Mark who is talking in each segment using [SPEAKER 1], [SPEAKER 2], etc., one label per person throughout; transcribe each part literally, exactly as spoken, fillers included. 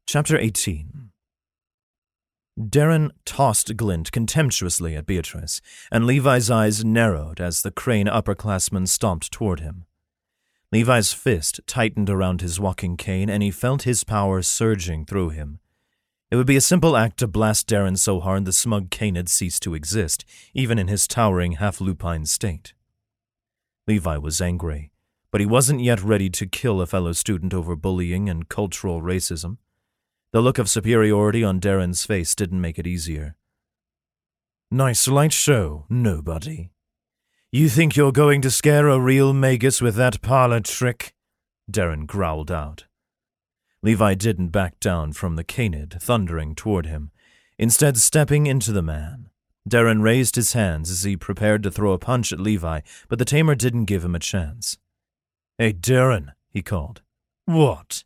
[SPEAKER 1] Chapter eighteen. Darren tossed glint contemptuously at Beatrice, and Levi's eyes narrowed as the Crane upperclassman stomped toward him. Levi's fist tightened around his walking cane, and he felt his power surging through him. It would be a simple act to blast Darren so hard the smug canid ceased to exist, even in his towering half-lupine state. Levi was angry, but he wasn't yet ready to kill a fellow student over bullying and cultural racism. The look of superiority on Darren's face didn't make it easier. "Nice light show, nobody. You think you're going to scare a real magus with that parlor trick?" Darren growled out. Levi didn't back down from the canid thundering toward him, instead stepping into the man. Darren raised his hands as he prepared to throw a punch at Levi, but the tamer didn't give him a chance. "Hey, Darren," he called. "What?"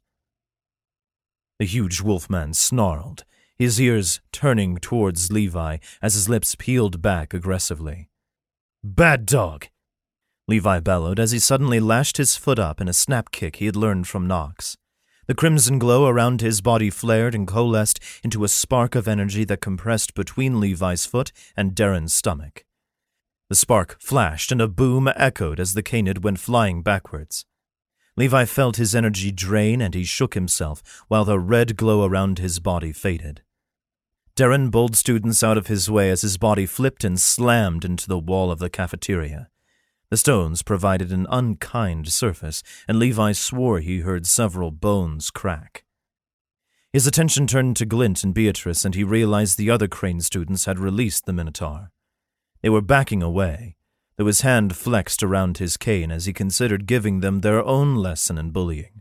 [SPEAKER 1] The huge wolfman snarled, his ears turning towards Levi as his lips peeled back aggressively. "Bad dog!" Levi bellowed as he suddenly lashed his foot up in a snap kick he had learned from Nox. The crimson glow around his body flared and coalesced into a spark of energy that compressed between Levi's foot and Darren's stomach. The spark flashed and a boom echoed as the canid went flying backwards. Levi felt his energy drain and he shook himself while the red glow around his body faded. Darren bowled students out of his way as his body flipped and slammed into the wall of the cafeteria. The stones provided an unkind surface, and Levi swore he heard several bones crack. His attention turned to Glint and Beatrice, and he realized the other Crane students had released the Minotaur. They were backing away, though his hand flexed around his cane as he considered giving them their own lesson in bullying.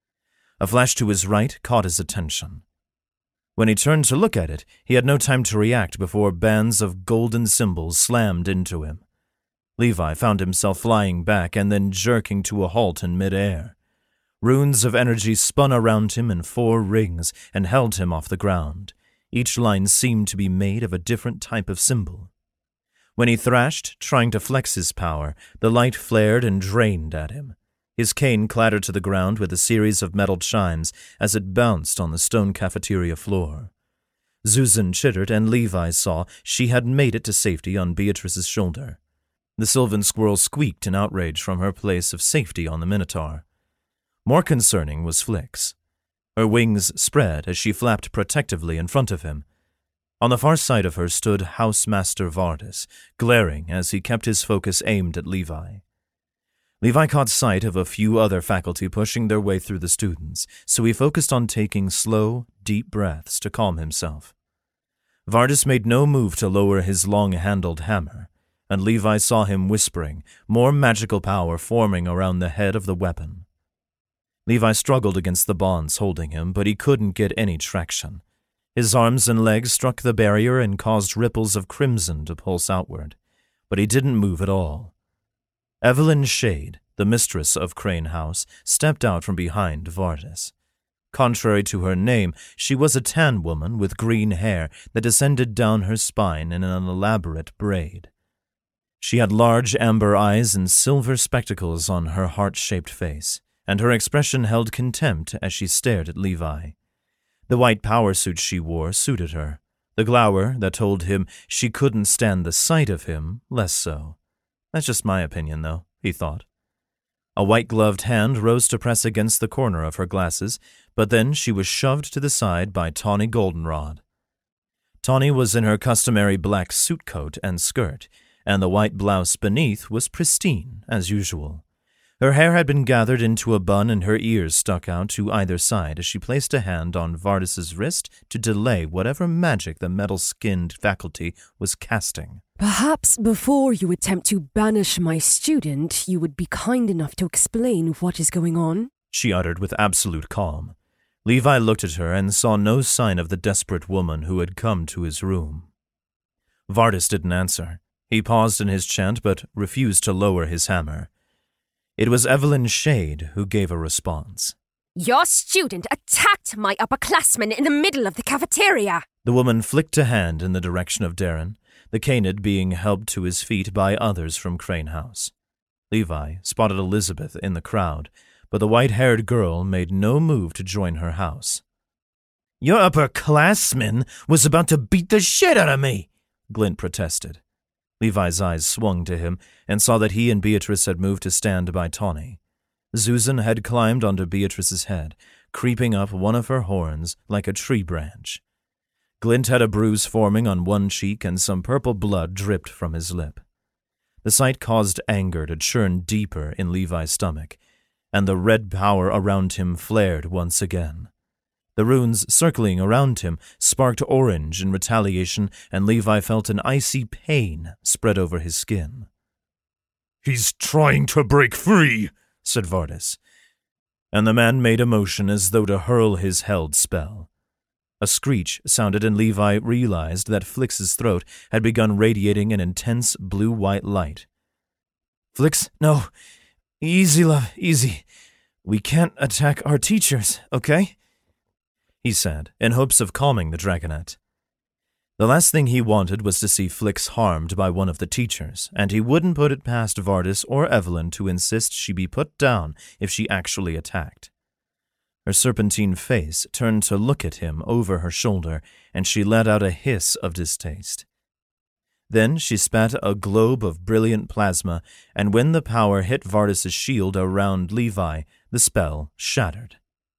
[SPEAKER 1] A flash to his right caught his attention. When he turned to look at it, he had no time to react before bands of golden symbols slammed into him. Levi found himself flying back and then jerking to a halt in midair. Runes of energy spun around him in four rings and held him off the ground. Each line seemed to be made of a different type of symbol. When he thrashed, trying to flex his power, the light flared and drained at him. His cane clattered to the ground with a series of metal chimes as it bounced on the stone cafeteria floor. Zuzan chittered, and Levi saw she had made it to safety on Beatrice's shoulder. The sylvan squirrel squeaked in outrage from her place of safety on the Minotaur. More concerning was Flix. Her wings spread as she flapped protectively in front of him. On the far side of her stood Housemaster Vardis, glaring as he kept his focus aimed at Levi. Levi caught sight of a few other faculty pushing their way through the students, so he focused on taking slow, deep breaths to calm himself. Vardis made no move to lower his long-handled hammer, and Levi saw him whispering, more magical power forming around the head of the weapon. Levi struggled against the bonds holding him, but he couldn't get any traction. His arms and legs struck the barrier and caused ripples of crimson to pulse outward, but he didn't move at all. Evelyn Shade, the mistress of Crane House, stepped out from behind Vardis. Contrary to her name, she was a tan woman with green hair that descended down her spine in an elaborate braid. She had large amber eyes and silver spectacles on her heart-shaped face, and her expression held contempt as she stared at Levi. The white power suit she wore suited her, the glower that told him she couldn't stand the sight of him less so. That's just my opinion, though, he thought. A white-gloved hand rose to press against the corner of her glasses, but then she was shoved to the side by Tawny Goldenrod. Tawny was in her customary black suit coat and skirt, and the white blouse beneath was pristine, as usual. Her hair had been gathered into a bun and her ears stuck out to either side as she placed a hand on Vardis's wrist to delay whatever magic the metal-skinned faculty was casting.
[SPEAKER 2] "Perhaps before you attempt to banish my student, you would be kind enough to explain what is going on,"
[SPEAKER 1] she uttered with absolute calm. Levi looked at her and saw no sign of the desperate woman who had come to his room. Vardis didn't answer. He paused in his chant but refused to lower his hammer. It was Evelyn Shade who gave a response.
[SPEAKER 3] "Your student attacked my upperclassmen in the middle of the cafeteria."
[SPEAKER 1] The woman flicked a hand in the direction of Darren, the canid being helped to his feet by others from Crane House. Levi spotted Elizabeth in the crowd, but the white-haired girl made no move to join her house. Your upperclassman was about to beat the shit out of me, Glint protested. Levi's eyes swung to him and saw that he and Beatrice had moved to stand by Tawny. Susan had climbed onto Beatrice's head, creeping up one of her horns like a tree branch. Glint had a bruise forming on one cheek and some purple blood dripped from his lip. The sight caused anger to churn deeper in Levi's stomach, and the red power around him flared once again. The runes circling around him sparked orange in retaliation, and Levi felt an icy pain spread over his skin.
[SPEAKER 4] "He's trying to break free,"
[SPEAKER 1] said Vardis, and the man made a motion as though to hurl his held spell. A screech sounded, and Levi realized that Flix's throat had begun radiating an intense blue-white light. "Flix, no. Easy, love, easy. We can't attack our teachers, okay?" he said, in hopes of calming the dragonette. The last thing he wanted was to see Flix harmed by one of the teachers, and he wouldn't put it past Vardis or Evelyn to insist she be put down if she actually attacked. Her serpentine face turned to look at him over her shoulder, and she let out a hiss of distaste. Then she spat a globe of brilliant plasma, and when the power hit Vardis's shield around Levi, the spell shattered.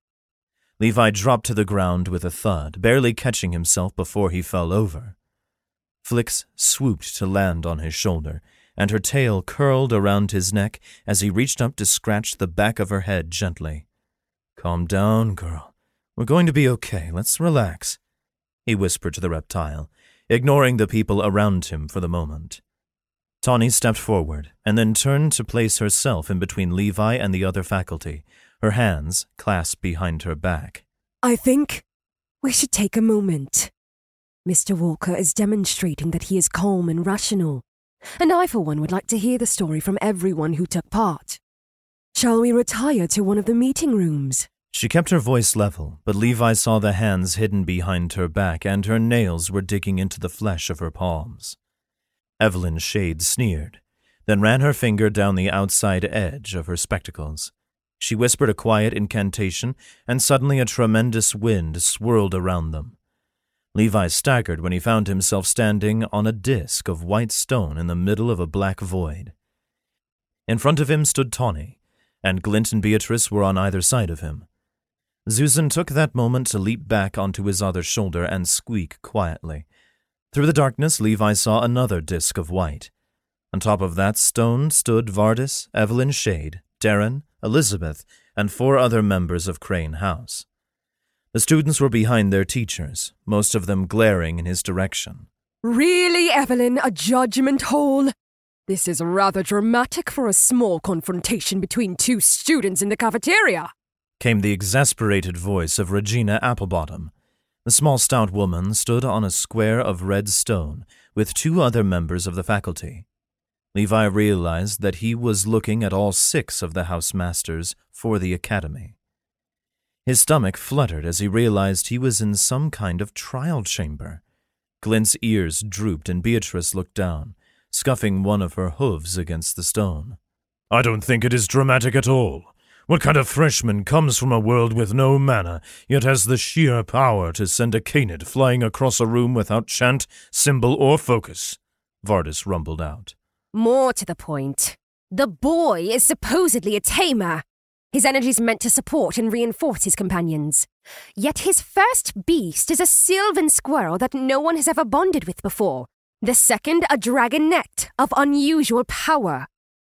[SPEAKER 1] Levi dropped to the ground with a thud, barely catching himself before he fell over. Flix swooped to land on his shoulder, and her tail curled around his neck as he reached up to scratch the back of her head gently. "Calm down, girl. We're going to be okay. Let's relax," he whispered to the reptile, ignoring the people around him for the moment. Tawny stepped forward and then turned to place herself in between Levi and the other faculty, her hands clasped behind her back.
[SPEAKER 2] "I think we should take a moment. Mister Walker is demonstrating that he is calm and rational, and I for one would like to hear the story from everyone who took part. Shall we retire to one of the meeting rooms?"
[SPEAKER 1] She kept her voice level, but Levi saw the hands hidden behind her back and her nails were digging into the flesh of her palms. Evelyn Shade sneered, then ran her finger down the outside edge of her spectacles. She whispered a quiet incantation, and suddenly a tremendous wind swirled around them. Levi staggered when he found himself standing on a disk of white stone in the middle of a black void. In front of him stood Tawny, and Glint and Beatrice were on either side of him. Susan took that moment to leap back onto his other shoulder and squeak quietly. Through the darkness, Levi saw another disk of white. On top of that stone stood Vardis, Evelyn Shade, Darren, Elizabeth, and four other members of Crane House. The students were behind their teachers, most of them glaring in his direction.
[SPEAKER 2] "Really, Evelyn, a judgment hole? This is rather dramatic for a small confrontation between two students in the cafeteria,"
[SPEAKER 1] came the exasperated voice of Regina Applebottom. The small stout woman stood on a square of red stone with two other members of the faculty. Levi realized that he was looking at all six of the housemasters for the academy. His stomach fluttered as he realized he was in some kind of trial chamber. Glint's ears drooped and Beatrice looked down, scuffing one of her hooves against the stone.
[SPEAKER 4] "I don't think it is dramatic at all. What kind of freshman comes from a world with no mana, yet has the sheer power to send a canid flying across a room without chant, symbol, or focus?" Vardis rumbled out.
[SPEAKER 3] More to the point, the boy is supposedly a tamer. His energy is meant to support and reinforce his companions. Yet his first beast is a sylvan squirrel that no one has ever bonded with before. The second, a dragonette of unusual power.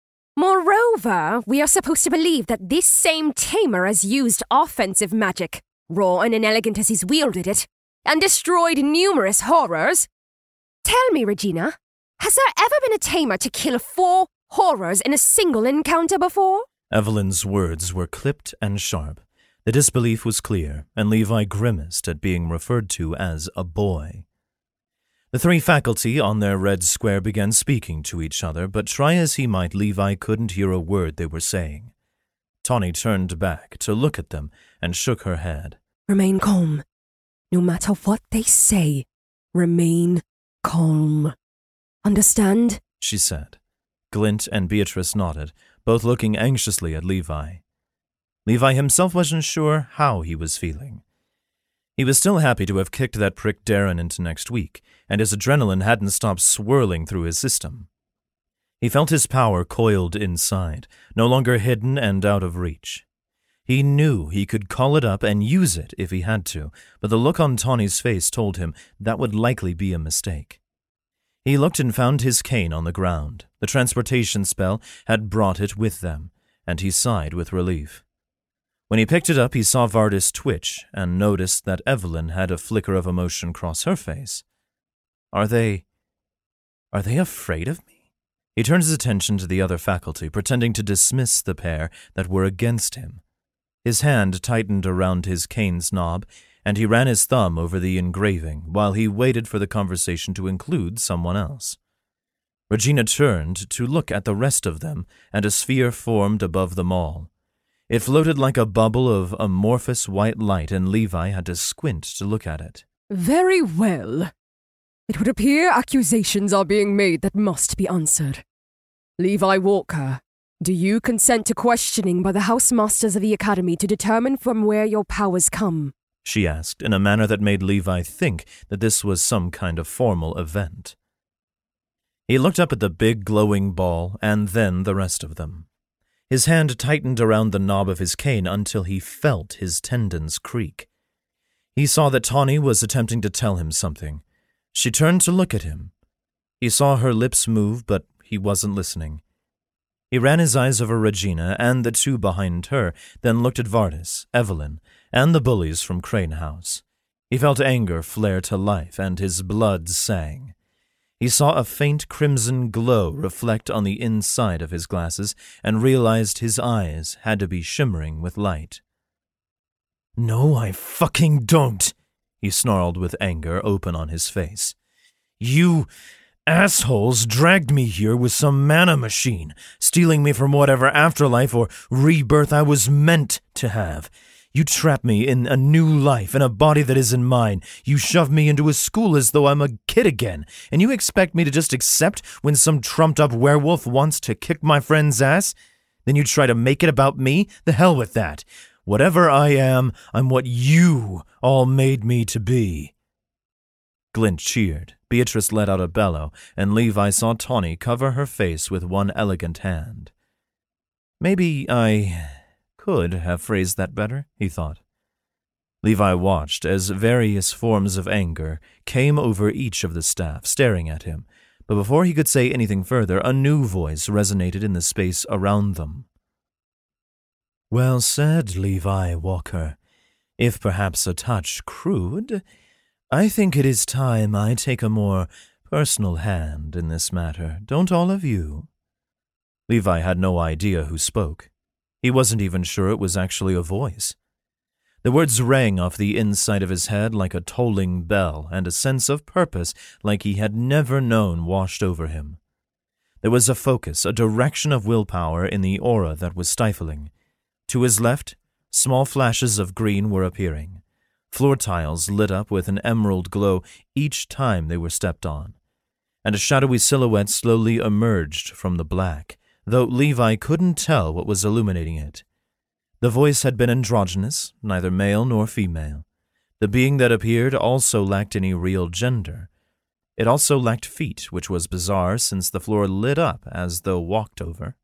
[SPEAKER 3] Moreover, we are supposed to believe that this same tamer has used offensive magic, raw and inelegant as he's wielded it, and destroyed numerous horrors. Tell me, Regina, has there ever been a tamer to kill four horrors in a single encounter before?
[SPEAKER 1] Evelyn's words were clipped and sharp. The disbelief was clear, and Levi grimaced at being referred to as a boy. The three faculty on their red square began speaking to each other, but try as he might, Levi couldn't hear a word they were saying. Tawny turned back to look at them and shook her head.
[SPEAKER 2] "Remain calm. No matter what they say, remain calm. Understand?"
[SPEAKER 1] she said. Glint and Beatrice nodded, both looking anxiously at Levi. Levi himself wasn't sure how he was feeling. He was still happy to have kicked that prick Darren into next week, and his adrenaline hadn't stopped swirling through his system. He felt his power coiled inside, no longer hidden and out of reach. He knew he could call it up and use it if he had to, but the look on Tawny's face told him that would likely be a mistake. He looked and found his cane on the ground. The transportation spell had brought it with them, and he sighed with relief. When he picked it up, he saw Vardis twitch and noticed that Evelyn had a flicker of emotion cross her face. Are they... are they afraid of me? He turned his attention to the other faculty, pretending to dismiss the pair that were against him. His hand tightened around his cane's knob, and he ran his thumb over the engraving while he waited for the conversation to include someone else. Regina turned to look at the rest of them, and a sphere formed above them all. It floated like a bubble of amorphous white light, and Levi had to squint to look at it.
[SPEAKER 2] Very well. It would appear accusations are being made that must be answered. Levi Walker, do you consent to questioning by the House Masters of the Academy to determine from where your powers come?
[SPEAKER 1] She asked, in a manner that made Levi think that this was some kind of formal event. He looked up at the big glowing ball, and then the rest of them. His hand tightened around the knob of his cane until he felt his tendons creak. He saw that Tawny was attempting to tell him something. She turned to look at him. He saw her lips move, but he wasn't listening. He ran his eyes over Regina and the two behind her, then looked at Vardis, Evelyn, and the bullies from Crane House. He felt anger flare to life, and his blood sang. He saw a faint crimson glow reflect on the inside of his glasses and realized his eyes had to be shimmering with light. "No, I fucking don't," he snarled with anger open on his face. "You assholes dragged me here with some mana machine, stealing me from whatever afterlife or rebirth I was meant to have. You trap me in a new life, in a body that isn't mine. You shove me into a school as though I'm a kid again, and you expect me to just accept when some trumped-up werewolf wants to kick my friend's ass? Then you try to make it about me? The hell with that. Whatever I am, I'm what you all made me to be." Glint cheered. Beatrice let out a bellow, and Levi saw Tawny cover her face with one elegant hand. Maybe I could have phrased that better, he thought. Levi watched as various forms of anger came over each of the staff, staring at him, but before he could say anything further, a new voice resonated in the space around them. "Well said, Levi Walker. If perhaps a touch crude, I think it is time I take a more personal hand in this matter, don't all of you?" Levi had no idea who spoke. He wasn't even sure it was actually a voice. The words rang off the inside of his head like a tolling bell, and a sense of purpose like he had never known washed over him. There was a focus, a direction of willpower in the aura that was stifling. To his left, small flashes of green were appearing. Floor tiles lit up with an emerald glow each time they were stepped on, and a shadowy silhouette slowly emerged from the black, though Levi couldn't tell what was illuminating it. The voice had been androgynous, neither male nor female. The being that appeared also lacked any real gender. It also lacked feet, which was bizarre since the floor lit up as though walked over.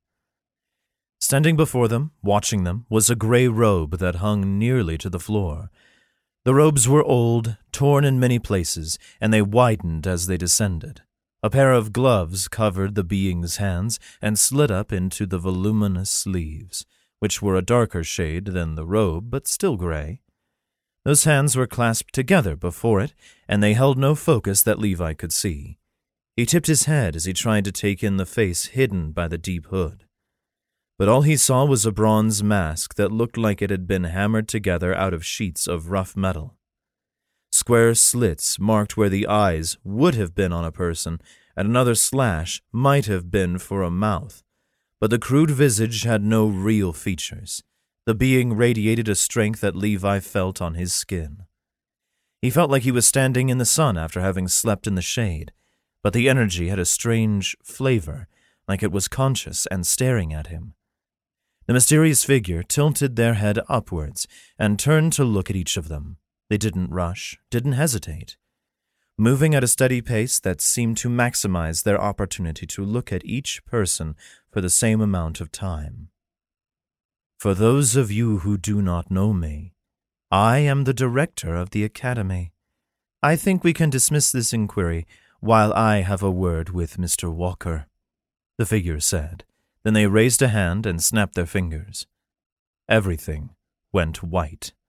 [SPEAKER 1] Standing before them, watching them, was a gray robe that hung nearly to the floor. The robes were old, torn in many places, and they widened as they descended. A pair of gloves covered the being's hands and slid up into the voluminous sleeves, which were a darker shade than the robe, but still gray. Those hands were clasped together before it, and they held no focus that Levi could see. He tipped his head as he tried to take in the face hidden by the deep hood. But all he saw was a bronze mask that looked like it had been hammered together out of sheets of rough metal. Square slits marked where the eyes would have been on a person, and another slash might have been for a mouth. But the crude visage had no real features. The being radiated a strength that Levi felt on his skin. He felt like he was standing in the sun after having slept in the shade, but the energy had a strange flavor, like it was conscious and staring at him. The mysterious figure tilted their head upwards and turned to look at each of them. They didn't rush, didn't hesitate, moving at a steady pace that seemed to maximize their opportunity to look at each person for the same amount of time. For those of you who do not know me, I am the director of the Academy. I think we can dismiss this inquiry while I have a word with Mister Walker, the figure said. Then they raised a hand and snapped their fingers. Everything went white.